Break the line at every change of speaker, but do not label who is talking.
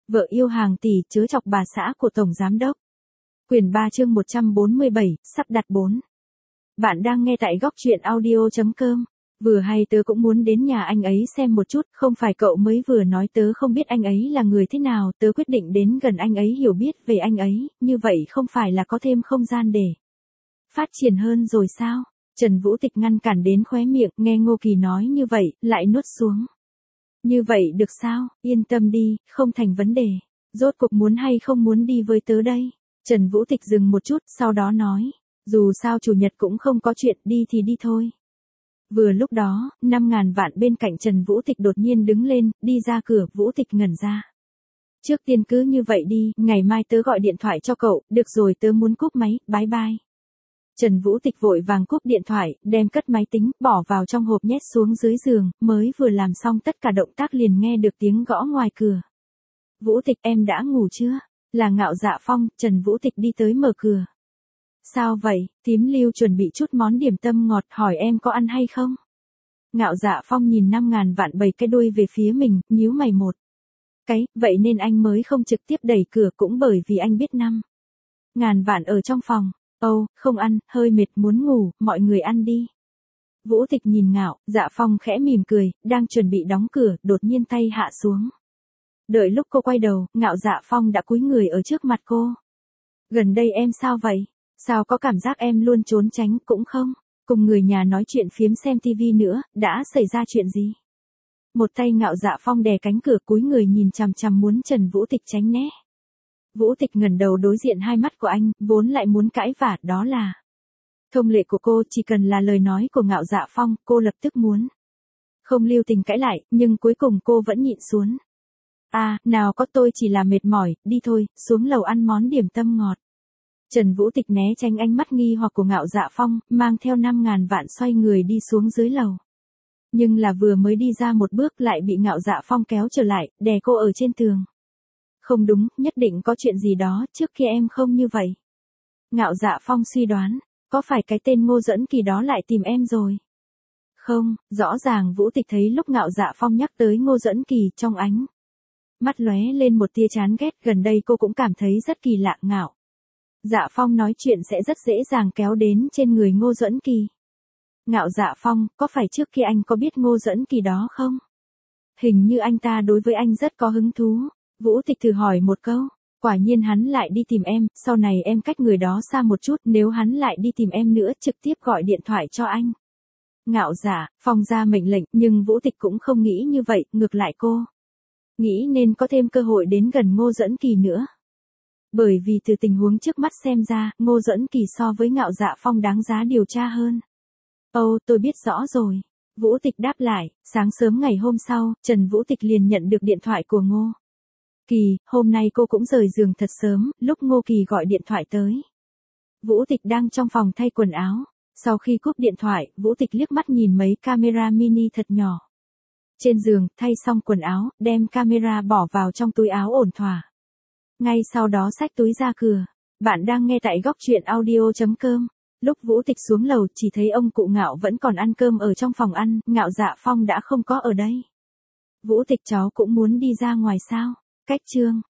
Vợ yêu hàng tỷ chớ chọc bà xã của Tổng Giám đốc. Quyển 3 chương 147, sắp đặt 4. Bạn đang nghe tại góc truyện audio.com. Vừa hay tớ cũng muốn đến nhà anh ấy xem một chút, không phải cậu mới vừa nói tớ không biết anh ấy là người thế nào, tớ quyết định đến gần anh ấy hiểu biết về anh ấy, như vậy không phải là có thêm không gian để phát triển hơn rồi sao? Trần Vũ Tịch ngăn cản đến khóe miệng, nghe Ngô Kỳ nói như vậy, lại nuốt xuống. Như vậy được sao, yên tâm đi, không thành vấn đề. Rốt cuộc muốn hay không muốn đi với tớ đây? Trần Vũ Tịch dừng một chút, sau đó nói. Dù sao chủ nhật cũng không có chuyện, đi thì đi thôi. Vừa lúc đó, 5.000 vạn bên cạnh Trần Vũ Tịch đột nhiên đứng lên, đi ra cửa, Vũ Tịch ngẩn ra. Trước tiên cứ như vậy đi, ngày mai tớ gọi điện thoại cho cậu, được rồi tớ muốn cúp máy, bye bye. Trần Vũ Tịch vội vàng cúp điện thoại, đem cất máy tính, bỏ vào trong hộp nhét xuống dưới giường, mới vừa làm xong tất cả động tác liền nghe được tiếng gõ ngoài cửa. Vũ Tịch em đã ngủ chưa? Là Ngạo Dạ Phong. Trần Vũ Tịch đi tới mở cửa. Sao vậy, thím Lưu chuẩn bị chút món điểm tâm ngọt, hỏi em có ăn hay không? Ngạo Dạ Phong nhìn 5.000 vạn bầy cái đuôi về phía mình, nhíu mày một cái, vậy nên anh mới không trực tiếp đẩy cửa, cũng bởi vì anh biết 5.000 vạn ở trong phòng. Không ăn, hơi mệt muốn ngủ, mọi người ăn đi. Vũ Tịch nhìn Ngạo Dạ Phong khẽ mỉm cười, đang chuẩn bị đóng cửa, đột nhiên tay hạ xuống. Đợi lúc cô quay đầu, Ngạo Dạ Phong đã cúi người ở trước mặt cô. Gần đây em sao vậy? Sao có cảm giác em luôn trốn tránh, cũng không cùng người nhà nói chuyện phiếm xem tivi nữa, đã xảy ra chuyện gì? Một tay Ngạo Dạ Phong đè cánh cửa, cúi người nhìn chằm chằm muốn Trần Vũ Tịch tránh né. Vũ Tịch ngẩng đầu đối diện hai mắt của anh, vốn lại muốn cãi vả, đó là thông lệ của cô, chỉ cần là lời nói của Ngạo Dạ Phong, cô lập tức muốn không lưu tình cãi lại, nhưng cuối cùng cô vẫn nhịn xuống. Nào có, tôi chỉ là mệt mỏi, đi thôi, xuống lầu ăn món điểm tâm ngọt. Trần Vũ Tịch né tránh ánh mắt nghi hoặc của Ngạo Dạ Phong, mang theo 5.000 vạn xoay người đi xuống dưới lầu. Nhưng là vừa mới đi ra một bước lại bị Ngạo Dạ Phong kéo trở lại, đè cô ở trên tường. Không đúng, nhất định có chuyện gì đó, trước kia em không như vậy. Ngạo Dạ Phong suy đoán, có phải cái tên Ngô Dẫn Kỳ đó lại tìm em rồi? Không, rõ ràng Vũ Tịch thấy lúc Ngạo Dạ Phong nhắc tới Ngô Dẫn Kỳ, trong ánh mắt lóe lên một tia chán ghét, gần đây cô cũng cảm thấy rất kỳ lạ. Ngạo Dạ Phong nói chuyện sẽ rất dễ dàng kéo đến trên người Ngô Dẫn Kỳ. Ngạo Dạ Phong, có phải trước kia anh có biết Ngô Dẫn Kỳ đó không? Hình như anh ta đối với anh rất có hứng thú. Vũ Tịch thử hỏi một câu, quả nhiên hắn lại đi tìm em, sau này em cách người đó xa một chút, nếu hắn lại đi tìm em nữa, trực tiếp gọi điện thoại cho anh. Ngạo Dạ Phong ra mệnh lệnh, nhưng Vũ Tịch cũng không nghĩ như vậy, ngược lại cô nghĩ nên có thêm cơ hội đến gần Ngô Dẫn Kỳ nữa. Bởi vì từ tình huống trước mắt xem ra, Ngô Dẫn Kỳ so với Ngạo Dạ Phong đáng giá điều tra hơn. Tôi biết rõ rồi. Vũ Tịch đáp lại. Sáng sớm ngày hôm sau, Trần Vũ Tịch liền nhận được điện thoại của Ngô Kỳ, hôm nay cô cũng rời giường thật sớm, lúc Ngô Kỳ gọi điện thoại tới. Vũ Tịch đang trong phòng thay quần áo. Sau khi cúp điện thoại, Vũ Tịch liếc mắt nhìn mấy camera mini thật nhỏ trên giường, thay xong quần áo, đem camera bỏ vào trong túi áo ổn thỏa. Ngay sau đó xách túi ra cửa. Bạn đang nghe tại góc truyện audio.com. Lúc Vũ Tịch xuống lầu, chỉ thấy ông cụ Ngạo vẫn còn ăn cơm ở trong phòng ăn, Ngạo Dạ Phong đã không có ở đây. Vũ Tịch, cháu cũng muốn đi ra ngoài sao? Cách chương